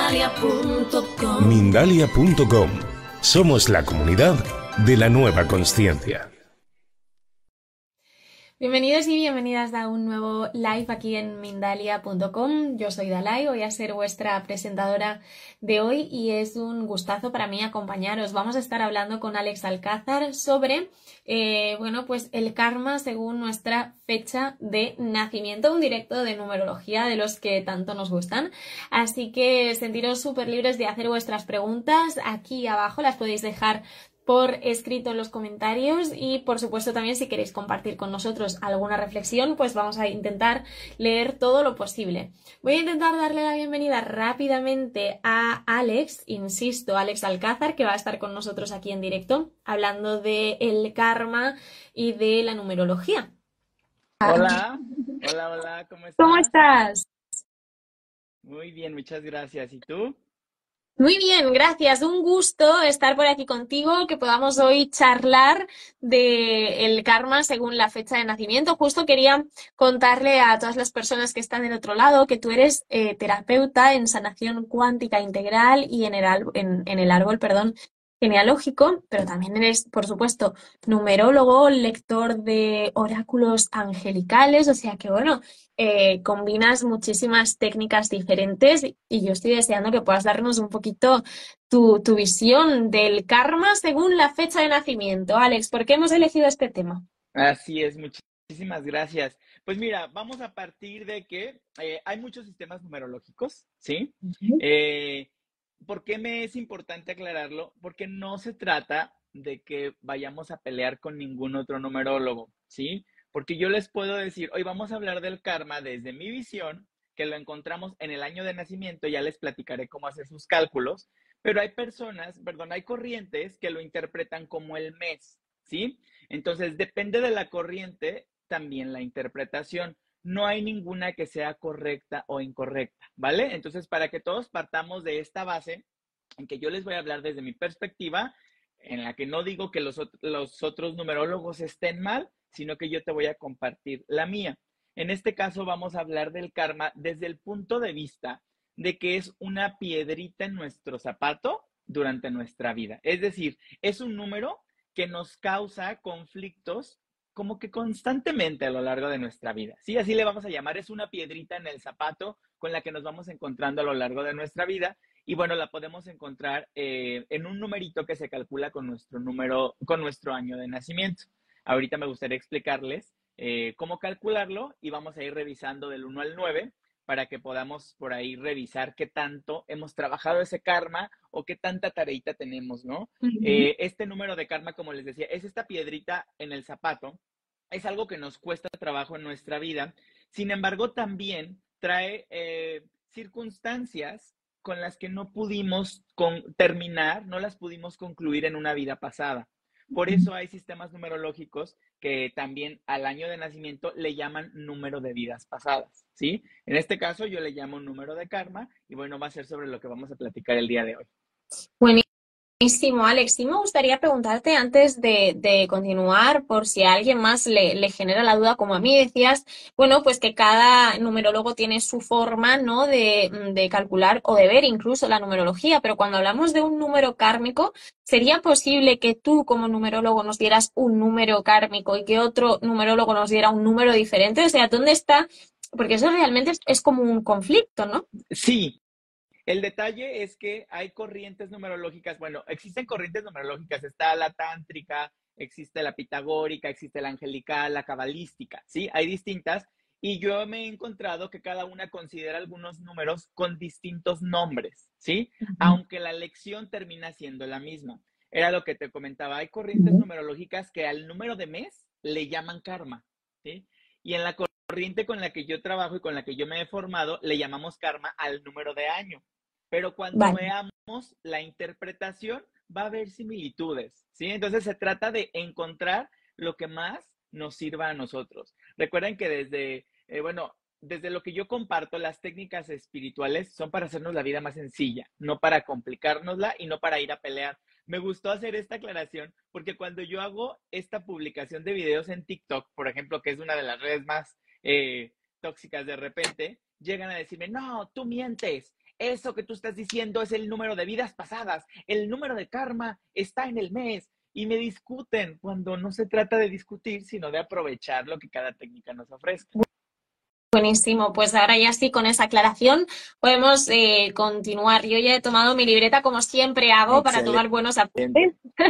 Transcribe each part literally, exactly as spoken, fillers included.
Mindalia punto com. Mindalia punto com. Somos la comunidad de la nueva consciencia. Bienvenidos y bienvenidas a un nuevo live aquí en Mindalia punto com. Yo soy Dalai, voy a ser vuestra presentadora de hoy y es un gustazo para mí acompañaros. Vamos a estar hablando con Alex Alcázar sobre eh, bueno, pues el karma según nuestra fecha de nacimiento, un directo de numerología de los que tanto nos gustan. Así que sentiros súper libres de hacer vuestras preguntas. Aquí abajo las podéis dejar por escrito en los comentarios y por supuesto también si queréis compartir con nosotros alguna reflexión, pues vamos a intentar leer todo lo posible. Voy a intentar darle la bienvenida rápidamente a Alex, insisto, Alex Alcázar, que va a estar con nosotros aquí en directo hablando de el karma y de la numerología. Hola, hola, hola, ¿cómo estás? ¿Cómo estás? Muy bien, muchas gracias. ¿Y tú? Muy bien, gracias. Un gusto estar por aquí contigo, que podamos hoy charlar de el karma según la fecha de nacimiento. Justo quería contarle a todas las personas que están del otro lado que tú eres eh, terapeuta en sanación cuántica integral y en el, en, en el árbol, perdón, genealógico, pero también eres, por supuesto, numerólogo, lector de oráculos angelicales, o sea que bueno, eh, combinas muchísimas técnicas diferentes y yo estoy deseando que puedas darnos un poquito tu, tu visión del karma según la fecha de nacimiento. Alex, ¿por qué hemos elegido este tema? Así es, muchísimas gracias. Pues mira, vamos a partir de que eh, hay muchos sistemas numerológicos, ¿sí? Uh-huh. Eh, ¿por qué me es importante aclararlo? Porque no se trata de que vayamos a pelear con ningún otro numerólogo, ¿sí? Porque yo les puedo decir, hoy vamos a hablar del karma desde mi visión, que lo encontramos en el año de nacimiento, ya les platicaré cómo hacer sus cálculos, pero hay personas, perdón, hay corrientes que lo interpretan como el mes, ¿sí? Entonces, depende de la corriente, también la interpretación. No hay ninguna que sea correcta o incorrecta, ¿vale? Entonces, para que todos partamos de esta base, en que yo les voy a hablar desde mi perspectiva, en la que no digo que los, los otros numerólogos estén mal, sino que yo te voy a compartir la mía. En este caso vamos a hablar del karma desde el punto de vista de que es una piedrita en nuestro zapato durante nuestra vida. Es decir, es un número que nos causa conflictos como que constantemente a lo largo de nuestra vida. Sí, así le vamos a llamar, es una piedrita en el zapato con la que nos vamos encontrando a lo largo de nuestra vida. Y bueno, la podemos encontrar eh, en un numerito que se calcula con nuestro número, con nuestro año de nacimiento. Ahorita me gustaría explicarles eh, cómo calcularlo y vamos a ir revisando del uno al nueve para que podamos por ahí revisar qué tanto hemos trabajado ese karma o qué tanta tareita tenemos, ¿no? Uh-huh. Eh, este número de karma, como les decía, es esta piedrita en el zapato. Es algo que nos cuesta trabajo en nuestra vida. Sin embargo, también trae eh, circunstancias con las que no pudimos con, terminar, no las pudimos concluir en una vida pasada. Por eso hay sistemas numerológicos que también al año de nacimiento le llaman número de vidas pasadas, ¿sí? En este caso yo le llamo número de karma y bueno, va a ser sobre lo que vamos a platicar el día de hoy. Buenísimo, Alex. Sí me gustaría preguntarte antes de, de continuar, por si a alguien más le, le genera la duda, como a mí decías, bueno, pues que cada numerólogo tiene su forma, ¿no?, de, de calcular o de ver incluso la numerología, pero cuando hablamos de un número kármico, ¿sería posible que tú como numerólogo nos dieras un número kármico y que otro numerólogo nos diera un número diferente? O sea, ¿dónde está? Porque eso realmente es, es como un conflicto, ¿no? Sí. El detalle es que hay corrientes numerológicas, bueno, existen corrientes numerológicas, está la tántrica, existe la pitagórica, existe la angelical, la cabalística, ¿sí? Hay distintas y yo me he encontrado que cada una considera algunos números con distintos nombres, ¿sí? Uh-huh. Aunque la lección termina siendo la misma. Era lo que te comentaba, hay corrientes uh-huh. numerológicas que al número de mes le llaman karma, ¿sí? Y en la corriente con la que yo trabajo y con la que yo me he formado, le llamamos karma al número de año. Pero cuando vale. veamos la interpretación, va a haber similitudes, ¿sí? Entonces se trata de encontrar lo que más nos sirva a nosotros. Recuerden que desde, eh, bueno, desde lo que yo comparto, las técnicas espirituales son para hacernos la vida más sencilla, no para complicárnosla y no para ir a pelear. Me gustó hacer esta aclaración porque cuando yo hago esta publicación de videos en TikTok, por ejemplo, que es una de las redes más eh, tóxicas de repente, llegan a decirme, no, tú mientes. eso que tú estás diciendo es el número de vidas pasadas, el número de karma está en el mes. Y me discuten cuando no se trata de discutir, sino de aprovechar lo que cada técnica nos ofrezca. Buenísimo, pues ahora ya sí, con esa aclaración podemos eh, continuar. Yo ya he tomado mi libreta como siempre hago para Excelente. tomar buenos apuntes.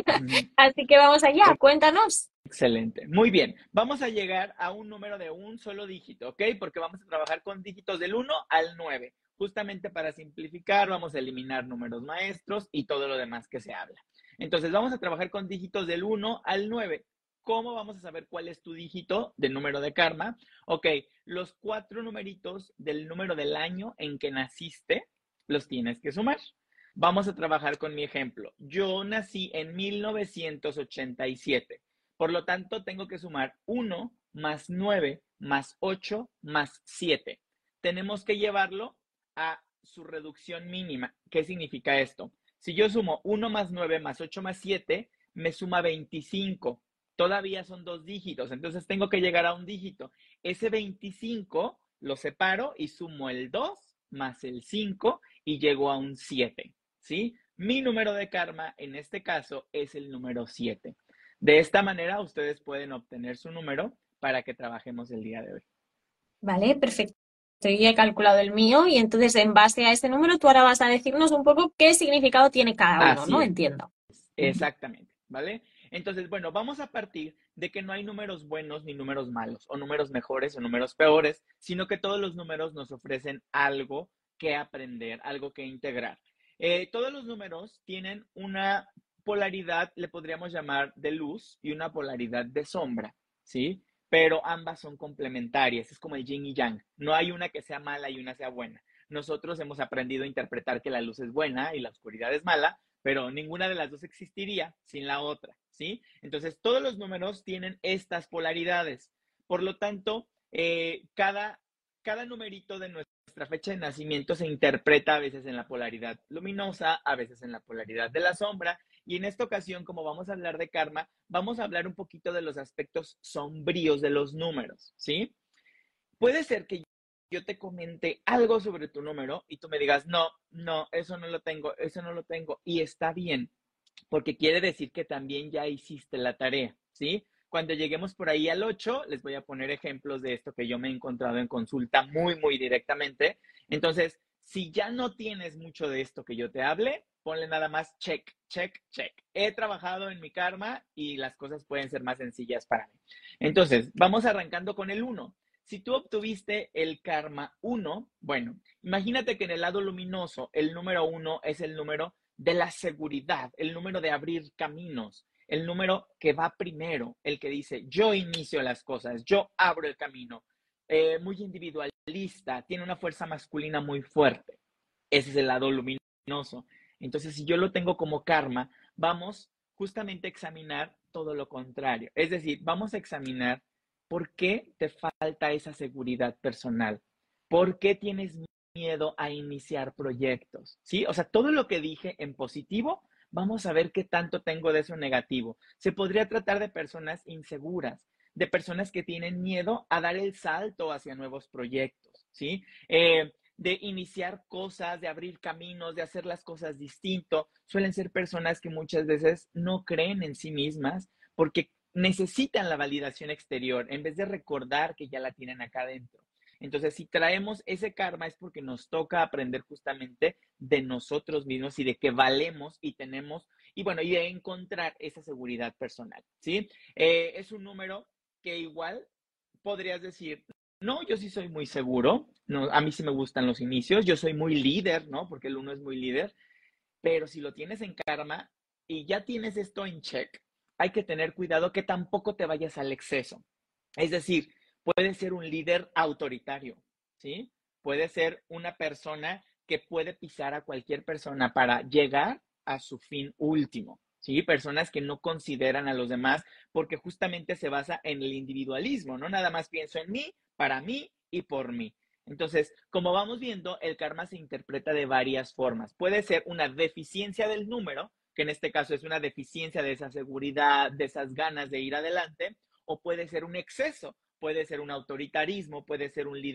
Así que vamos allá, cuéntanos. Excelente, muy bien. Vamos a llegar a un número de un solo dígito, ¿ok? Porque vamos a trabajar con dígitos del uno al nueve. Justamente para simplificar, vamos a eliminar números maestros y todo lo demás que se habla. Entonces, vamos a trabajar con dígitos del uno al nueve. ¿Cómo vamos a saber cuál es tu dígito de número de karma? Ok, los cuatro numeritos del número del año en que naciste, los tienes que sumar. Vamos a trabajar con mi ejemplo. Yo nací en mil novecientos ochenta y siete. Por lo tanto, tengo que sumar uno más nueve más ocho más siete. Tenemos que llevarlo a su reducción mínima. ¿Qué significa esto? Si yo sumo uno más nueve más ocho más siete, me suma veinticinco. Todavía son dos dígitos, entonces tengo que llegar a un dígito. Ese veinticinco lo separo y sumo el dos más el cinco y llego a un siete, ¿sí? Mi número de karma en este caso es el número siete. De esta manera ustedes pueden obtener su número para que trabajemos el día de hoy. Vale, perfecto. Yo ya he calculado el mío y entonces en base a ese número tú ahora vas a decirnos un poco qué significado tiene cada uno, Así ¿no? es. Entiendo. Exactamente, ¿vale? Entonces, bueno, vamos a partir de que no hay números buenos ni números malos, o números mejores o números peores, sino que todos los números nos ofrecen algo que aprender, algo que integrar. Eh, todos los números tienen una polaridad, le podríamos llamar de luz, y una polaridad de sombra, ¿sí? Pero ambas son complementarias, es como el yin y yang. No hay una que sea mala y una sea buena. Nosotros hemos aprendido a interpretar que la luz es buena y la oscuridad es mala, pero ninguna de las dos existiría sin la otra, ¿sí? Entonces, todos los números tienen estas polaridades. Por lo tanto, eh, cada, cada numerito de nuestra fecha de nacimiento se interpreta a veces en la polaridad luminosa, a veces en la polaridad de la sombra, y en esta ocasión, como vamos a hablar de karma, vamos a hablar un poquito de los aspectos sombríos de los números, ¿sí? Puede ser que yo te comente algo sobre tu número y tú me digas, no, no, eso no lo tengo, eso no lo tengo. Y está bien, porque quiere decir que también ya hiciste la tarea, ¿sí? Cuando lleguemos por ahí al ocho, les voy a poner ejemplos de esto que yo me he encontrado en consulta muy, muy directamente. Entonces, si ya no tienes mucho de esto que yo te hable, ponle nada más check, check, check. He trabajado en mi karma y las cosas pueden ser más sencillas para mí. Entonces, vamos arrancando con el uno. Si tú obtuviste el karma uno, bueno, imagínate que en el lado luminoso el número uno es el número de la seguridad, el número de abrir caminos, el número que va primero, el que dice yo inicio las cosas, yo abro el camino, eh, muy individualista, tiene una fuerza masculina muy fuerte. Ese es el lado luminoso. Entonces, si yo lo tengo como karma, vamos justamente a examinar todo lo contrario. Es decir, vamos a examinar ¿por qué te falta esa seguridad personal? ¿Por qué tienes miedo a iniciar proyectos? ¿Sí? O sea, todo lo que dije en positivo, vamos a ver qué tanto tengo de eso negativo. Se podría tratar de personas inseguras, de personas que tienen miedo a dar el salto hacia nuevos proyectos, ¿sí? Eh, de iniciar cosas, de abrir caminos, de hacer las cosas distinto. Suelen ser personas que muchas veces no creen en sí mismas porque necesitan la validación exterior en vez de recordar que ya la tienen acá adentro. Entonces, si traemos ese karma es porque nos toca aprender justamente de nosotros mismos y de que valemos y tenemos, y bueno, y de encontrar esa seguridad personal, ¿sí? Eh, es un número que igual podrías decir, no, yo sí soy muy seguro, no, a mí sí me gustan los inicios, yo soy muy líder, ¿no? Porque el uno es muy líder, pero si lo tienes en karma y ya tienes esto en check, hay que tener cuidado que tampoco te vayas al exceso. Es decir, puede ser un líder autoritario, ¿sí? Puede ser una persona que puede pisar a cualquier persona para llegar a su fin último, ¿sí? Personas que no consideran a los demás porque justamente se basa en el individualismo, ¿no? Nada más pienso en mí, para mí y por mí. Entonces, como vamos viendo, el karma se interpreta de varias formas. Puede ser una deficiencia del número, que en este caso es una deficiencia de esa seguridad, de esas ganas de ir adelante, o puede ser un exceso, puede ser un autoritarismo, puede ser un líder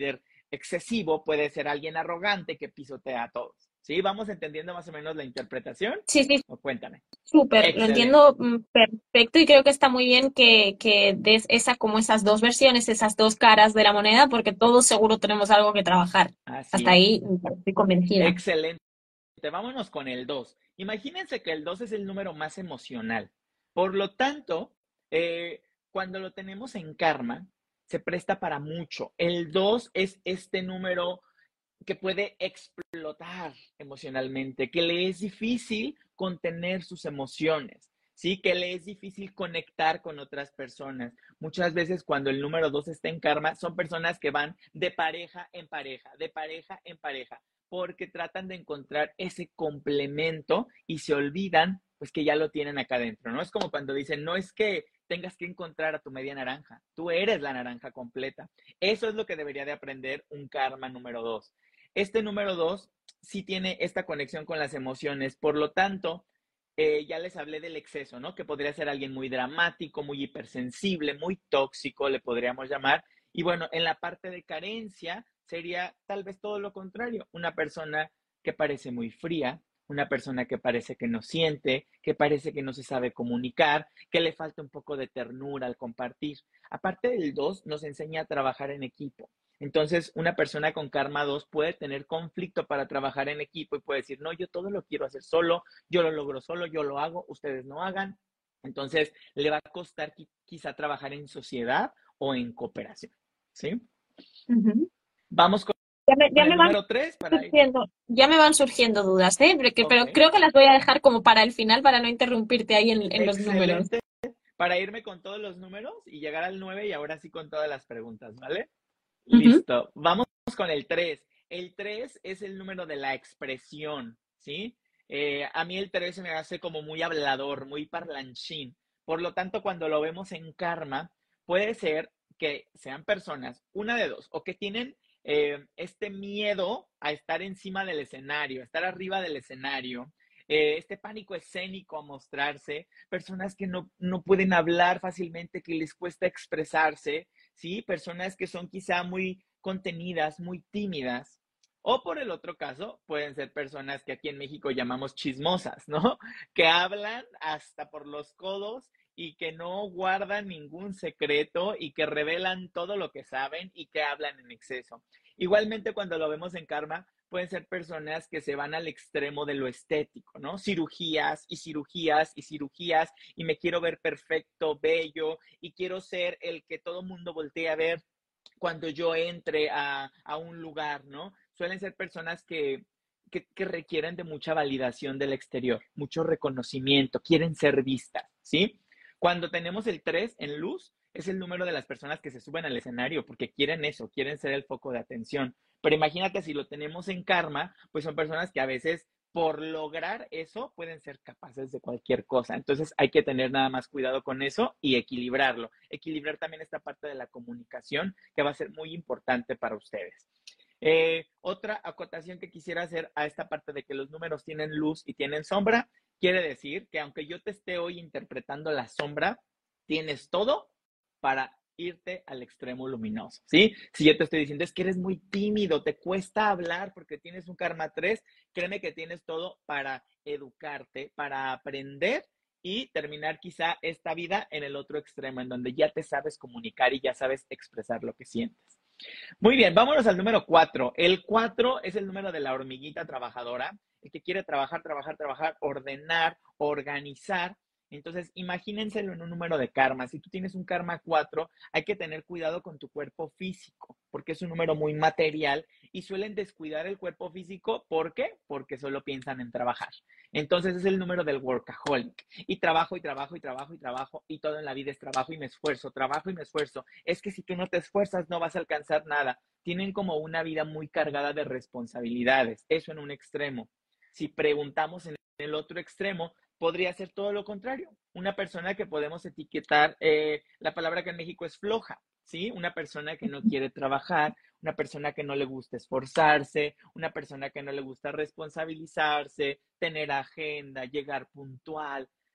excesivo puede ser alguien arrogante que pisotea a todos. ¿Sí? ¿Vamos entendiendo más o menos la interpretación? Sí, sí, O cuéntame. súper, lo Excelente. entiendo mm, perfecto y creo que está muy bien que, que des esa, como esas dos versiones, esas dos caras de la moneda, porque todos seguro tenemos algo que trabajar. Así Hasta es. ahí mm, estoy convencida. Excelente. Vámonos con el dos. Imagínense que el dos es el número más emocional. Por lo tanto, eh, cuando lo tenemos en karma, se presta para mucho. El dos es este número que puede explotar emocionalmente, que le es difícil contener sus emociones, ¿sí? Que le es difícil conectar con otras personas. Muchas veces cuando el número dos está en karma, son personas que van de pareja en pareja, de pareja en pareja, porque tratan de encontrar ese complemento y se olvidan, pues que ya lo tienen acá adentro, ¿no? Es como cuando dicen, no es que tengas que encontrar a tu media naranja, tú eres la naranja completa. Eso es lo que debería de aprender un karma número dos. Este número dos sí tiene esta conexión con las emociones, por lo tanto, eh, ya les hablé del exceso, ¿no? Que podría ser alguien muy dramático, muy hipersensible, muy tóxico, le podríamos llamar. Y bueno, en la parte de carencia sería tal vez todo lo contrario, una persona que parece muy fría, una persona que parece que no siente, que parece que no se sabe comunicar, que le falta un poco de ternura al compartir. Aparte del dos, nos enseña a trabajar en equipo. Entonces, una persona con karma dos puede tener conflicto para trabajar en equipo y puede decir, no, yo todo lo quiero hacer solo, yo lo logro solo, yo lo hago, ustedes no hagan. Entonces, le va a costar quizá trabajar en sociedad o en cooperación, ¿sí? Ujú. Vamos con, Ya me, ya con el me van número tres para ir. surgiendo, ya me van surgiendo dudas, ¿eh? Porque- Ok, pero creo que las voy a dejar como para el final para no interrumpirte ahí en, en los números. excelente. Para irme con todos los números y llegar al nueve y ahora sí con todas las preguntas, ¿vale? Ujú. Listo. Vamos con el tres. El tres es el número de la expresión, ¿sí? Eh, a mí el tres se me hace como muy hablador, muy parlanchín. Por lo tanto, cuando lo vemos en karma, puede ser que sean personas, una de dos, o que tienen eh, este miedo a estar encima del escenario, a estar arriba del escenario, eh, este pánico escénico a mostrarse, personas que no, no pueden hablar fácilmente, que les cuesta expresarse, ¿sí? Personas que son quizá muy contenidas, muy tímidas. O por el otro caso, pueden ser personas que aquí en México llamamos chismosas, ¿no? Que hablan hasta por los codos y que no guardan ningún secreto y que revelan todo lo que saben y que hablan en exceso. Igualmente, cuando lo vemos en karma, pueden ser personas que se van al extremo de lo estético, ¿no? Cirugías y cirugías y cirugías y me quiero ver perfecto, bello y quiero ser el que todo mundo voltee a ver cuando yo entre a, a un lugar, ¿no? Suelen ser personas que, que, que requieren de mucha validación del exterior, mucho reconocimiento, quieren ser vistas, ¿sí? Cuando tenemos el tres en luz, es el número de las personas que se suben al escenario porque quieren eso, quieren ser el foco de atención. Pero imagínate si lo tenemos en karma, pues son personas que a veces por lograr eso pueden ser capaces de cualquier cosa. Entonces hay que tener nada más cuidado con eso y equilibrarlo. Equilibrar también esta parte de la comunicación que va a ser muy importante para ustedes. Eh, otra acotación que quisiera hacer a esta parte de que los números tienen luz y tienen sombra, quiere decir que aunque yo te esté hoy interpretando la sombra, tienes todo para irte al extremo luminoso, ¿sí? Si yo te estoy diciendo es que eres muy tímido, te cuesta hablar porque tienes un karma tres, créeme que tienes todo para educarte, para aprender y terminar quizá esta vida en el otro extremo, en donde ya te sabes comunicar y ya sabes expresar lo que sientes. Muy bien, vámonos al número cuatro. El cuatro es el número de la hormiguita trabajadora, el que quiere trabajar, trabajar, trabajar, ordenar, organizar. Entonces, imagínenselo en un número de karma. Si tú tienes un karma cuatro, hay que tener cuidado con tu cuerpo físico, porque es un número muy material y suelen descuidar el cuerpo físico. ¿Por qué? Porque solo piensan en trabajar. Entonces, es el número del workaholic. Y trabajo y trabajo y trabajo y trabajo y todo en la vida es trabajo y me esfuerzo, trabajo y me esfuerzo. Es que si tú no te esfuerzas, no vas a alcanzar nada. Tienen como una vida muy cargada de responsabilidades. Eso en un extremo. Si preguntamos en el otro extremo, podría ser todo lo contrario. Una persona que podemos etiquetar, eh, la palabra que en México es floja, ¿sí? Una persona que no quiere trabajar, una persona que no le gusta esforzarse, una persona que no le gusta responsabilizarse, tener agenda, llegar puntual.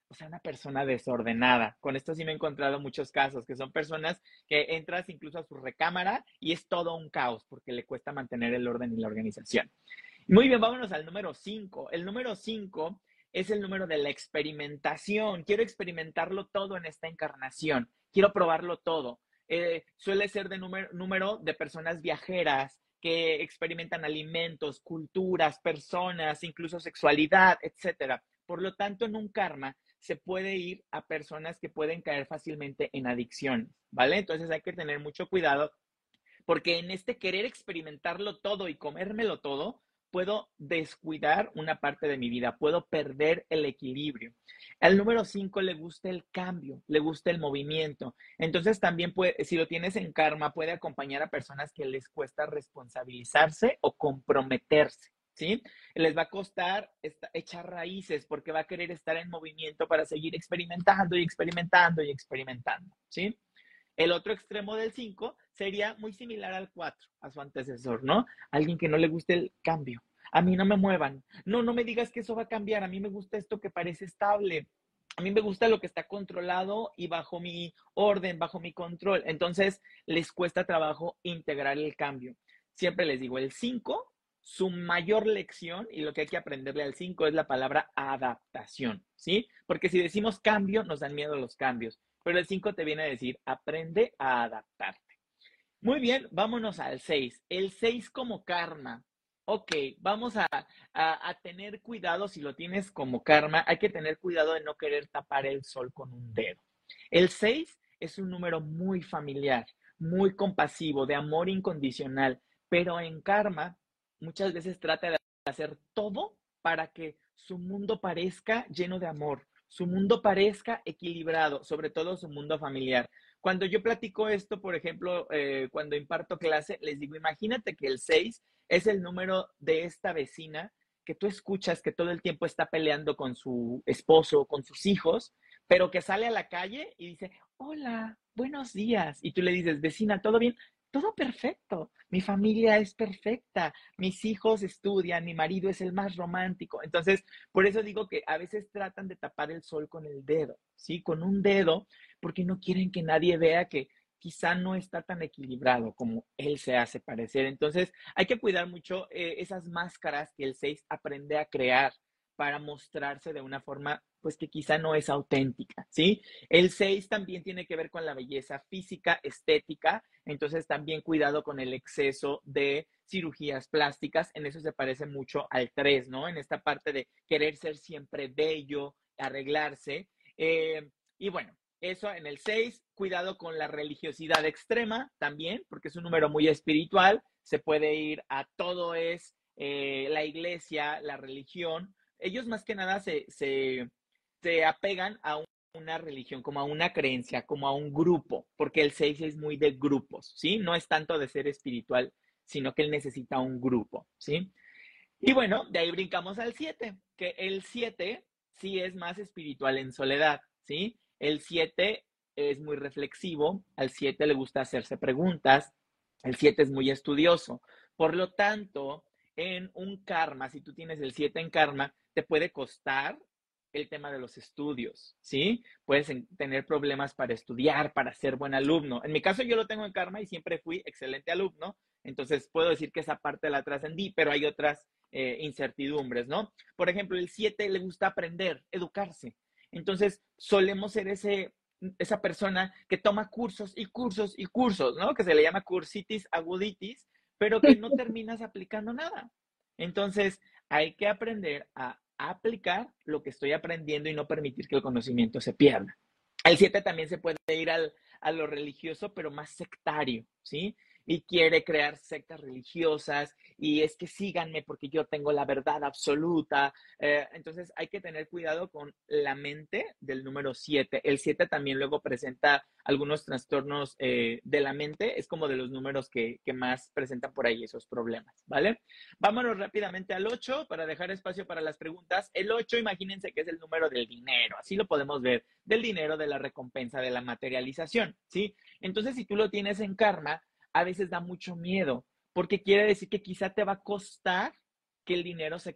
o sea, una persona desordenada. Con esto sí me he encontrado muchos casos, que son personas que entras incluso a su recámara y es todo un caos porque le cuesta mantener el orden y la organización. Muy bien, vámonos al número cinco. El número cinco es el número de la experimentación. Quiero experimentarlo todo en esta encarnación. Quiero probarlo todo. Eh, suele ser de número, número de personas viajeras que experimentan alimentos, culturas, personas, incluso sexualidad, etcétera. Por lo tanto, en un karma se puede ir a personas que pueden caer fácilmente en adicciones, ¿vale? Entonces hay que tener mucho cuidado porque en este querer experimentarlo todo y comérmelo todo, puedo descuidar una parte de mi vida, puedo perder el equilibrio. Al número cinco le gusta el cambio, le gusta el movimiento. Entonces también puede, si lo tienes en karma, puede acompañar a personas que les cuesta responsabilizarse o comprometerse, ¿sí? Les va a costar echar raíces porque va a querer estar en movimiento para seguir experimentando y experimentando y experimentando, ¿sí? El otro extremo del cinco sería muy similar al cuatro, a su antecesor, ¿no? Alguien que no le guste el cambio. A mí no me muevan. No, no me digas que eso va a cambiar. A mí me gusta esto que parece estable. A mí me gusta lo que está controlado y bajo mi orden, bajo mi control. Entonces, les cuesta trabajo integrar el cambio. Siempre les digo, el cinco, su mayor lección y lo que hay que aprenderle al cinco es la palabra adaptación, ¿sí? Porque si decimos cambio, nos dan miedo los cambios. Pero el cinco te viene a decir, aprende a adaptarte. Muy bien, vámonos al seis. El seis como karma. Ok, vamos a, a, a tener cuidado si lo tienes como karma. Hay que tener cuidado de no querer tapar el sol con un dedo. El seis es un número muy familiar, muy compasivo, de amor incondicional. Pero en karma, muchas veces trata de hacer todo para que su mundo parezca lleno de amor, su mundo parezca equilibrado, sobre todo su mundo familiar. Cuando yo platico esto, por ejemplo, eh, cuando imparto clase, les digo, imagínate que el seis es el número de esta vecina que tú escuchas que todo el tiempo está peleando con su esposo, con sus hijos, pero que sale a la calle y dice, hola, buenos días. Y tú le dices, vecina, ¿todo bien? Todo perfecto, mi familia es perfecta, mis hijos estudian, mi marido es el más romántico. Entonces, por eso digo que a veces tratan de tapar el sol con el dedo, ¿sí? Con un dedo, porque no quieren que nadie vea que quizá no está tan equilibrado como él se hace parecer. Entonces, hay que cuidar mucho eh, esas máscaras que el seis aprende a crear para mostrarse de una forma, pues que quizá no es auténtica, ¿sí? El seis también tiene que ver con la belleza física, estética, entonces también cuidado con el exceso de cirugías plásticas, en eso se parece mucho al tres, ¿no? En esta parte de querer ser siempre bello, arreglarse, eh, y bueno, eso en el seis, cuidado con la religiosidad extrema también, porque es un número muy espiritual, se puede ir a todo es eh, la iglesia, la religión. Ellos más que nada se, se, se apegan a un, una religión, como a una creencia, como a un grupo, porque el seis es muy de grupos, ¿sí? No es tanto de ser espiritual, sino que él necesita un grupo, ¿sí? Y bueno, de ahí brincamos al siete, que el siete sí es más espiritual en soledad, ¿sí? El siete es muy reflexivo, al siete le gusta hacerse preguntas, el siete es muy estudioso. Por lo tanto, en un karma, si tú tienes el siete en karma, te puede costar el tema de los estudios, ¿sí? Puedes tener problemas para estudiar, para ser buen alumno. En mi caso yo lo tengo en karma y siempre fui excelente alumno, entonces puedo decir que esa parte la trascendí, pero hay otras eh, incertidumbres, ¿no? Por ejemplo, el siete le gusta aprender, educarse. Entonces, solemos ser ese, esa persona que toma cursos y cursos y cursos, ¿no? Que se le llama cursitis aguditis, pero que no terminas aplicando nada. Entonces, hay que aprender a aplicar lo que estoy aprendiendo y no permitir que el conocimiento se pierda. El siete también se puede ir al, a lo religioso, pero más sectario, ¿sí? Y quiere crear sectas religiosas y es que síganme porque yo tengo la verdad absoluta. Eh, entonces hay que tener cuidado con la mente del número siete. El siete también luego presenta algunos trastornos eh, de la mente. Es como de los números que, que más presentan por ahí esos problemas, ¿vale? Vámonos rápidamente al ocho para dejar espacio para las preguntas. El ocho, imagínense que es el número del dinero. Así lo podemos ver. Del dinero, de la recompensa, de la materialización, ¿sí? Entonces, si tú lo tienes en karma, a veces da mucho miedo, porque quiere decir que quizá te va a costar que el dinero se quede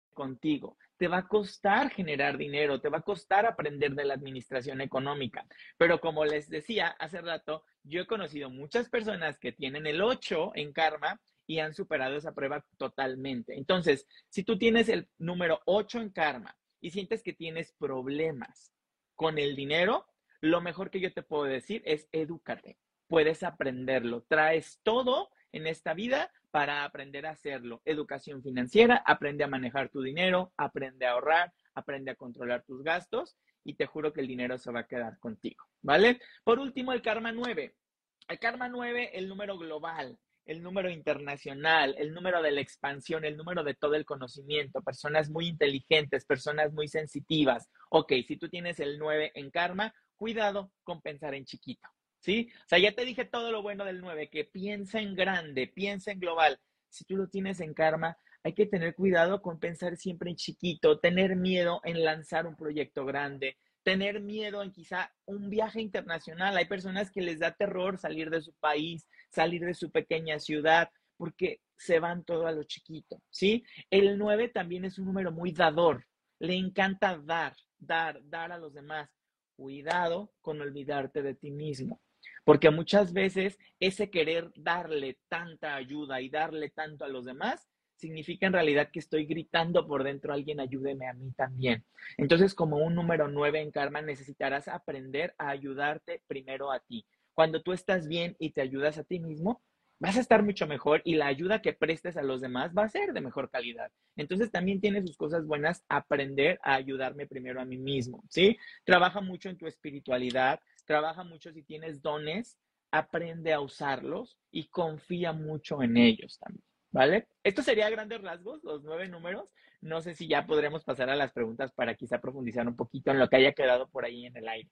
contigo. Te va a costar generar dinero, te va a costar aprender de la administración económica. Pero como les decía hace rato, yo he conocido muchas personas que tienen el ocho en karma y han superado esa prueba totalmente. Entonces, si tú tienes el número ocho en karma y sientes que tienes problemas con el dinero, lo mejor que yo te puedo decir es edúcate. Puedes aprenderlo. Traes todo en esta vida para aprender a hacerlo. Educación financiera, aprende a manejar tu dinero, aprende a ahorrar, aprende a controlar tus gastos y te juro que el dinero se va a quedar contigo, ¿vale? Por último, el karma nueve. El karma nueve, el número global, el número internacional, el número de la expansión, el número de todo el conocimiento, personas muy inteligentes, personas muy sensitivas. Ok, si tú tienes el nueve en karma, cuidado con pensar en chiquito. ¿Sí? O sea, ya te dije todo lo bueno del nueve, que piensa en grande, piensa en global. Si tú lo tienes en karma, hay que tener cuidado con pensar siempre en chiquito, tener miedo en lanzar un proyecto grande, tener miedo en quizá un viaje internacional. Hay personas que les da terror salir de su país, salir de su pequeña ciudad, porque se van todo a lo chiquito, ¿sí? El nueve también es un número muy dador, le encanta dar, dar, dar a los demás. Cuidado con olvidarte de ti mismo. Porque muchas veces ese querer darle tanta ayuda y darle tanto a los demás significa en realidad que estoy gritando por dentro, alguien ayúdeme a mí también. Entonces, como un número nueve en karma, necesitarás aprender a ayudarte primero a ti. Cuando tú estás bien y te ayudas a ti mismo, vas a estar mucho mejor y la ayuda que prestes a los demás va a ser de mejor calidad. Entonces, también tiene sus cosas buenas aprender a ayudarme primero a mí mismo, ¿sí? Trabaja mucho en tu espiritualidad, trabaja mucho si tienes dones, aprende a usarlos y confía mucho en ellos también, ¿vale? Esto sería a grandes rasgos, los nueve números. No sé si ya podremos pasar a las preguntas para quizá profundizar un poquito en lo que haya quedado por ahí en el aire.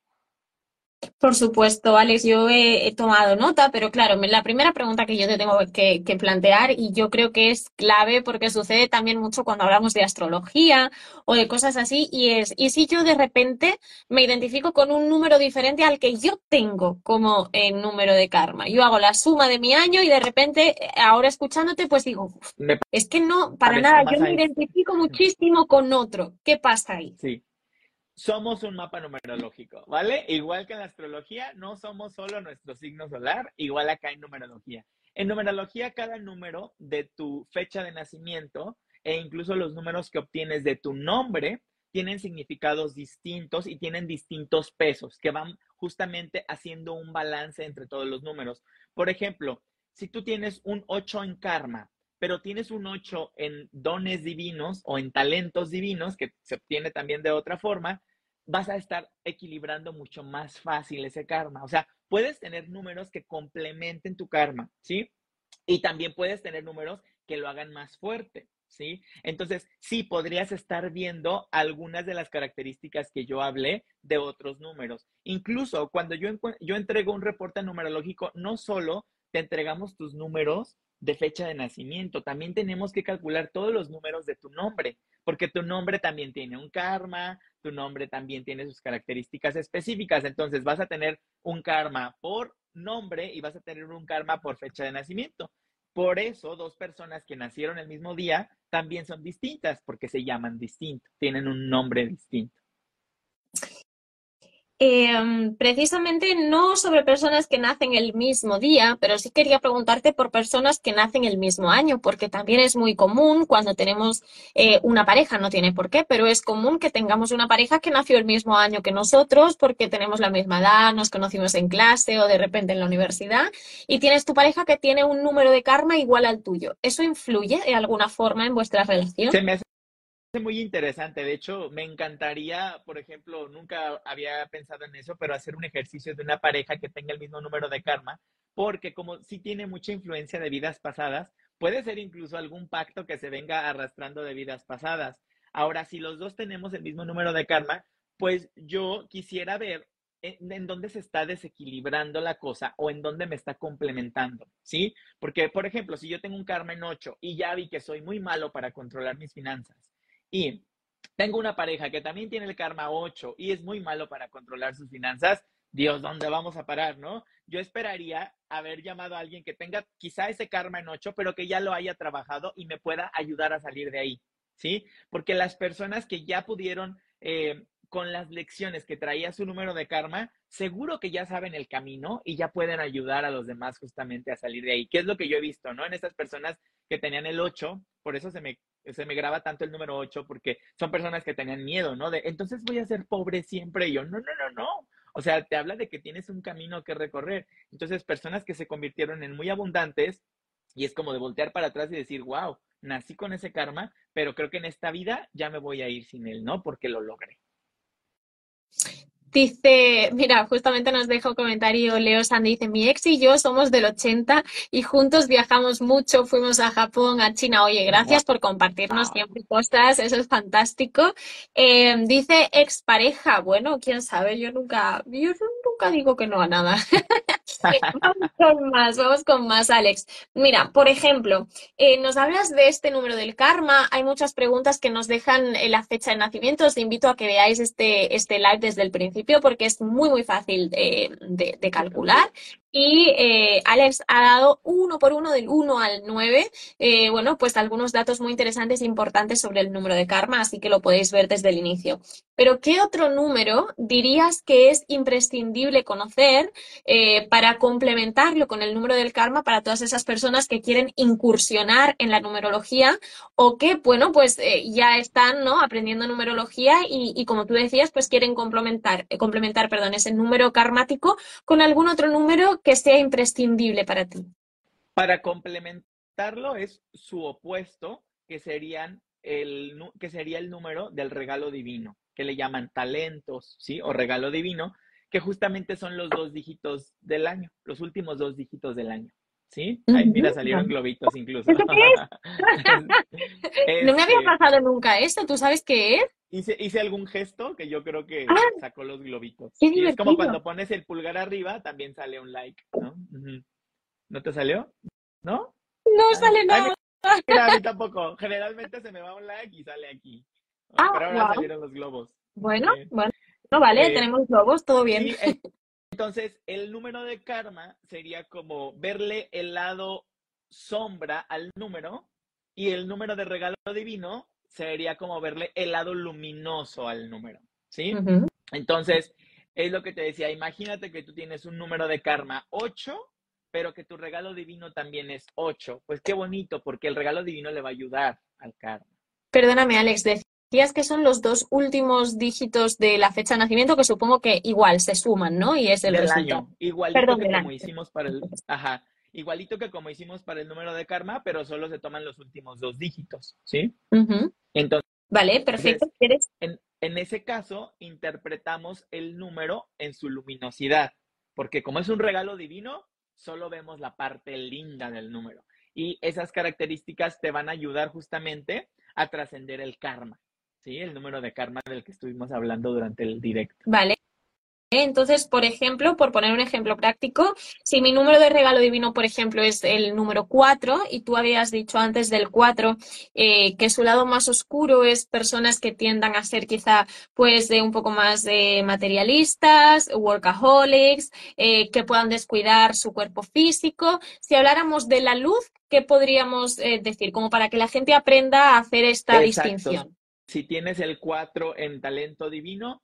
Por supuesto, Alex, yo he, he tomado nota, pero claro, me- la primera pregunta que yo te tengo que, que plantear, y yo creo que es clave porque sucede también mucho cuando hablamos de astrología o de cosas así, y es, ¿y si yo de repente me identifico con un número diferente al que yo tengo como eh, número de karma? Yo hago la suma de mi año y de repente, eh, ahora escuchándote, pues digo, "Uf, Me es que no, para sabes, nada, Oma yo me Sainz, identifico muchísimo con otro. ¿Qué pasa ahí?" sí. Somos un mapa numerológico, ¿vale? Igual que en la astrología, no somos solo nuestro signo solar, igual acá en numerología. En numerología, cada número de tu fecha de nacimiento e incluso los números que obtienes de tu nombre tienen significados distintos y tienen distintos pesos que van justamente haciendo un balance entre todos los números. Por ejemplo, si tú tienes un ocho en karma, pero tienes un ocho en dones divinos o en talentos divinos, que se obtiene también de otra forma, vas a estar equilibrando mucho más fácil ese karma. O sea, puedes tener números que complementen tu karma, ¿sí? Y también puedes tener números que lo hagan más fuerte, ¿sí? Entonces, sí, podrías estar viendo algunas de las características que yo hablé de otros números. Incluso cuando yo, yo entrego un reporte numerológico, no solo te entregamos tus números de fecha de nacimiento, también tenemos que calcular todos los números de tu nombre, porque tu nombre también tiene un karma, tu nombre también tiene sus características específicas, entonces vas a tener un karma por nombre y vas a tener un karma por fecha de nacimiento. Por eso, dos personas que nacieron el mismo día también son distintas, porque se llaman distinto, tienen un nombre distinto. Eh, precisamente no sobre personas que nacen el mismo día, pero sí quería preguntarte por personas que nacen el mismo año, porque también es muy común cuando tenemos eh, una pareja, no tiene por qué, pero es común que tengamos una pareja que nació el mismo año que nosotros porque tenemos la misma edad, nos conocimos en clase o de repente en la universidad, y tienes tu pareja que tiene un número de karma igual al tuyo. ¿Eso influye de alguna forma en vuestra relación? Se me hace muy interesante. De hecho, me encantaría, por ejemplo, nunca había pensado en eso, pero hacer un ejercicio de una pareja que tenga el mismo número de karma, porque como sí tiene mucha influencia de vidas pasadas, puede ser incluso algún pacto que se venga arrastrando de vidas pasadas. Ahora, si los dos tenemos el mismo número de karma, pues yo quisiera ver en, en dónde se está desequilibrando la cosa o en dónde me está complementando, ¿sí? Porque, por ejemplo, si yo tengo un karma en ocho y ya vi que soy muy malo para controlar mis finanzas, y tengo una pareja que también tiene el karma ocho y es muy malo para controlar sus finanzas, Dios, ¿dónde vamos a parar, no? Yo esperaría haber llamado a alguien que tenga quizá ese karma en ocho, pero que ya lo haya trabajado y me pueda ayudar a salir de ahí, ¿sí? Porque las personas que ya pudieron, eh, con las lecciones que traía su número de karma, seguro que ya saben el camino y ya pueden ayudar a los demás justamente a salir de ahí. ¿Qué es lo que yo he visto, no? En estas personas que tenían el ocho, por eso se me, se me graba tanto el número ocho, porque son personas que tenían miedo, ¿no? De, entonces voy a ser pobre siempre. Y yo, no, no, no, no. O sea, te habla de que tienes un camino que recorrer. Entonces, personas que se convirtieron en muy abundantes, y es como de voltear para atrás y decir, wow, nací con ese karma, pero creo que en esta vida ya me voy a ir sin él, ¿no? Porque lo logré. Dice, mira, justamente nos deja un comentario Leo Sandy, dice, mi ex y yo somos del ochenta y juntos viajamos mucho, fuimos a Japón, a China. Oye, gracias por compartirnos Wow. siempre cosas, eso es fantástico. Eh, dice expareja, bueno, quién sabe, yo nunca, yo nunca digo que no a nada. Vamos con más, vamos con más, Alex. Mira, por ejemplo, eh, nos hablas de este número del karma. Hay muchas preguntas que nos dejan en la fecha de nacimiento. Os invito a que veáis este, este live desde el principio porque es muy, muy fácil de, de, de calcular. Y eh, Alex ha dado uno por uno del uno al nueve. Eh, bueno, pues algunos datos muy interesantes e importantes sobre el número de karma, así que lo podéis ver desde el inicio. Pero, ¿qué otro número dirías que es imprescindible conocer eh, para complementarlo con el número del karma para todas esas personas que quieren incursionar en la numerología o que, bueno, pues eh, ya están, ¿no?, aprendiendo numerología y, y como tú decías, pues quieren complementar, eh, complementar, perdón, ese número karmático con algún otro número que sea imprescindible para ti? Para complementarlo es su opuesto, que serían el, que sería el número del regalo divino, que le llaman talentos, ¿sí? O regalo divino, que justamente son los dos dígitos del año, los últimos dos dígitos del año, ¿sí? Ay, mira, salieron globitos incluso. ¿Eso qué es? No me había Este, pasado nunca esto, ¿tú sabes qué es? hice, hice algún gesto que yo creo que ¡Ah, sacó los globitos. qué Y es como divertido! cuando pones el pulgar arriba, también sale un like, ¿no? Ujú. ¿No te salió? ¿No? No Ay, sale ay, nada. mira, a mí tampoco. Generalmente se me va un like y sale aquí. Ah, Pero ahora wow. salieron los globos. Bueno, Sí. bueno, no vale, Eh, tenemos globos, todo bien. sí, entonces el número de karma sería como verle el lado sombra al número y el número de regalo divino sería como verle el lado luminoso al número, ¿sí? Ujú. Entonces, es lo que te decía, imagínate que tú tienes un número de karma ocho, pero que tu regalo divino también es ocho. Pues qué bonito, porque el regalo divino le va a ayudar al karma. Perdóname, Alex, decías que son los dos últimos dígitos de la fecha de nacimiento que supongo que igual se suman, ¿no? Y es el Del resultado. año, igualito Perdón, que del como año. hicimos para el, ajá, igualito que como hicimos para el número de karma, pero solo se toman los últimos dos dígitos, ¿sí? Ujú. Entonces, Vale, perfecto. ¿Quieres? en, en ese caso, interpretamos el número en su luminosidad, porque como es un regalo divino, solo vemos la parte linda del número. Y esas características te van a ayudar justamente a trascender el karma, ¿sí? El número de karma del que estuvimos hablando durante el directo. Vale. Entonces, por ejemplo, por poner un ejemplo práctico, si mi número de regalo divino, por ejemplo, es el número cuatro y tú habías dicho antes del cuatro eh, que su lado más oscuro es personas que tiendan a ser quizá pues de un poco más de materialistas, workaholics, eh, que puedan descuidar su cuerpo físico. Si habláramos de la luz, ¿qué podríamos eh, decir? Como para que la gente aprenda a hacer esta Exacto. distinción. Si tienes el cuatro en talento divino,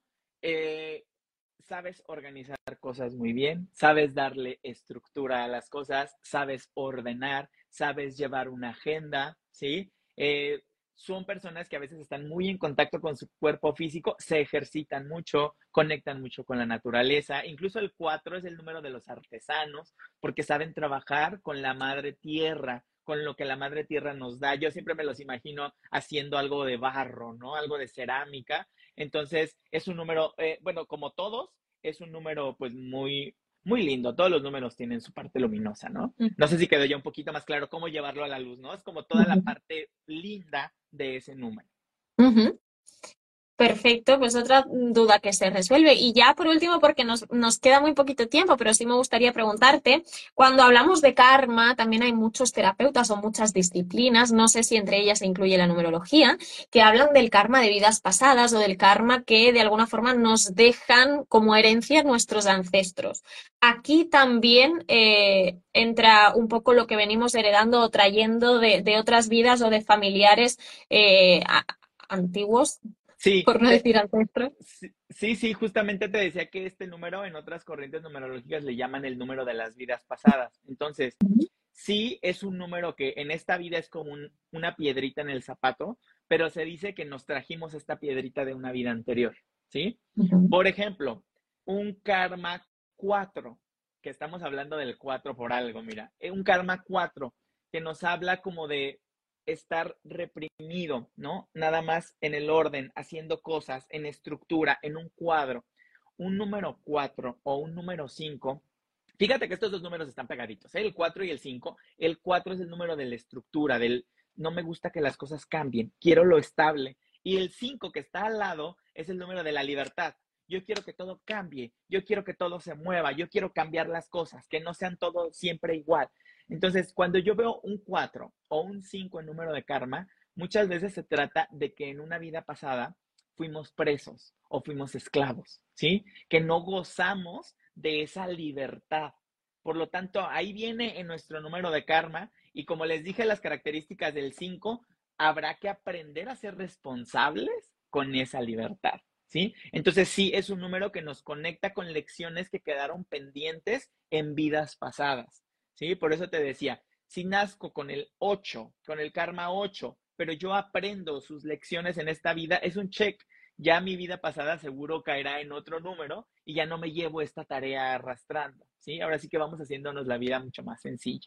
eh, sabes organizar cosas muy bien, sabes darle estructura a las cosas, sabes ordenar, sabes llevar una agenda, ¿sí? Eh, son personas que a veces están muy en contacto con su cuerpo físico, se ejercitan mucho, conectan mucho con la naturaleza. Incluso el cuatro es el número de los artesanos, porque saben trabajar con la madre tierra, con lo que la madre tierra nos da. Yo siempre me los imagino haciendo algo de barro, ¿no? Algo de cerámica. Entonces, es un número, eh, bueno, como todos, es un número pues muy, muy lindo. Todos los números tienen su parte luminosa, ¿no? No sé si quedó ya un poquito más claro cómo llevarlo a la luz, ¿no? Es como toda la Ujú. parte linda de ese número. Ujú. Perfecto, pues otra duda que se resuelve. Y ya por último, porque nos, nos queda muy poquito tiempo, pero sí me gustaría preguntarte, cuando hablamos de karma, también hay muchos terapeutas o muchas disciplinas, no sé si entre ellas se incluye la numerología, que hablan del karma de vidas pasadas o del karma que de alguna forma nos dejan como herencia nuestros ancestros. Aquí también eh, entra un poco lo que venimos heredando o trayendo de, de otras vidas o de familiares eh, a- antiguos, Sí, por no te- decir ancestros. sí, sí, sí, justamente te decía que este número en otras corrientes numerológicas le llaman el número de las vidas pasadas. Entonces, sí es un número que en esta vida es como un- una piedrita en el zapato, pero se dice que nos trajimos esta piedrita de una vida anterior, ¿sí? Ujú. Por ejemplo, un karma cuatro, que estamos hablando del cuatro por algo, mira, eh, un karma cuatro que nos habla como de estar reprimido, ¿no? Nada más en el orden, haciendo cosas, en estructura, en un cuadro. Un número cuatro o un número cinco. Fíjate que estos dos números están pegaditos, ¿eh? El cuatro y el cinco. El cuatro es el número de la estructura, del no me gusta que las cosas cambien, quiero lo estable. Y el cinco que está al lado es el número de la libertad. Yo quiero que todo cambie, yo quiero que todo se mueva, yo quiero cambiar las cosas, que no sean todo siempre igual. Entonces, cuando yo veo un cuatro o un cinco en número de karma, muchas veces se trata de que en una vida pasada fuimos presos o fuimos esclavos, ¿sí? Que no gozamos de esa libertad. Por lo tanto, ahí viene en nuestro número de karma y como les dije las características del cinco, habrá que aprender a ser responsables con esa libertad, ¿sí? Entonces sí es un número que nos conecta con lecciones que quedaron pendientes en vidas pasadas, ¿sí? Por eso te decía, si nazco con el ocho, con el karma ocho, pero yo aprendo sus lecciones en esta vida, es un check. Ya mi vida pasada seguro caerá en otro número y ya no me llevo esta tarea arrastrando, ¿sí? Ahora sí que vamos haciéndonos la vida mucho más sencilla.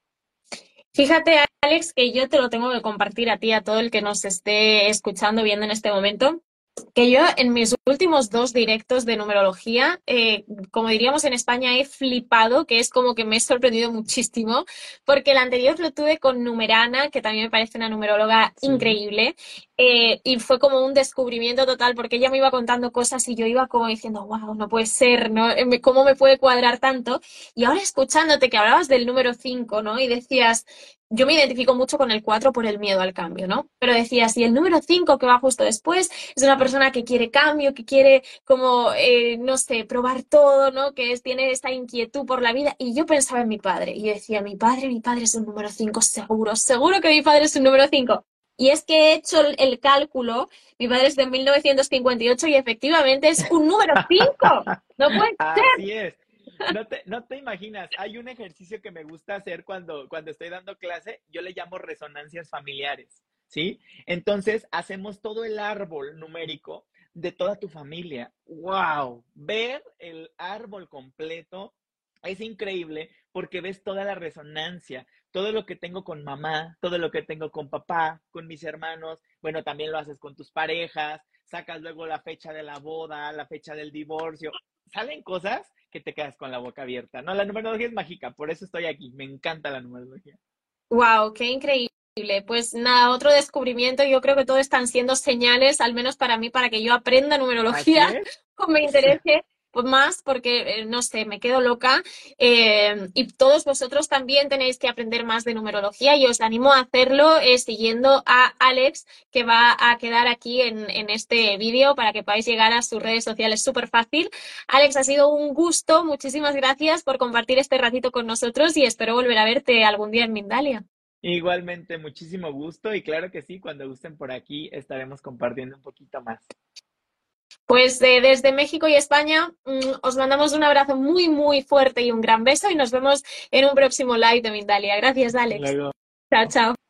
Fíjate, Alex, que yo te lo tengo que compartir a ti, a todo el que nos esté escuchando, viendo en este momento, que yo en mis últimos dos directos de numerología, eh, como diríamos en España, he flipado, que es como que me he sorprendido muchísimo, porque el anterior lo tuve con Numerana, que también me parece una numeróloga Sí. increíble, eh, y fue como un descubrimiento total, porque ella me iba contando cosas y yo iba como diciendo, wow, no puede ser, ¿no? ¿Cómo me puede cuadrar tanto? Y ahora escuchándote que hablabas del número cinco, ¿no? Y decías, yo me identifico mucho con el cuatro por el miedo al cambio, ¿no? Pero decías, y el número cinco que va justo después es una persona que quiere cambio, que quiere como, eh, no sé, probar todo, ¿no? Que es, tiene esta inquietud por la vida. Y yo pensaba en mi padre y yo decía, mi padre, mi padre es un número cinco, seguro, seguro que mi padre es un número cinco. Y es que he hecho el, el cálculo, mi padre es de mil novecientos cincuenta y ocho y efectivamente es un número cinco. No puede Así es. No te, no te imaginas, hay un ejercicio que me gusta hacer cuando, cuando estoy dando clase, yo le llamo resonancias familiares, ¿sí? Entonces, hacemos todo el árbol numérico de toda tu familia. ¡Wow! Ver el árbol completo es increíble porque ves toda la resonancia, todo lo que tengo con mamá, todo lo que tengo con papá, con mis hermanos, bueno, también lo haces con tus parejas, sacas luego la fecha de la boda, la fecha del divorcio, salen cosas que te quedas con la boca abierta. No, la numerología es mágica, por eso estoy aquí. Me encanta la numerología. Wow, qué increíble. Pues nada, otro descubrimiento. Yo creo que todo están siendo señales, al menos para mí, para que yo aprenda Así numerología es. o me interese pues, más, porque eh, no sé, me quedo loca. Eh, y todos vosotros también tenéis que aprender más de numerología y os animo a hacerlo eh, siguiendo a Alex, que va a quedar aquí en, en este vídeo para que podáis llegar a sus redes sociales súper fácil. Alex, ha sido un gusto. Muchísimas gracias por compartir este ratito con nosotros y espero volver a verte algún día en Mindalia. Igualmente, muchísimo gusto y claro que sí, cuando gusten por aquí estaremos compartiendo un poquito más. Pues eh, desde México y España mm, os mandamos un abrazo muy, muy fuerte y un gran beso y nos vemos en un próximo live de Mindalia. Gracias, Alex. Luego. Chao, chao.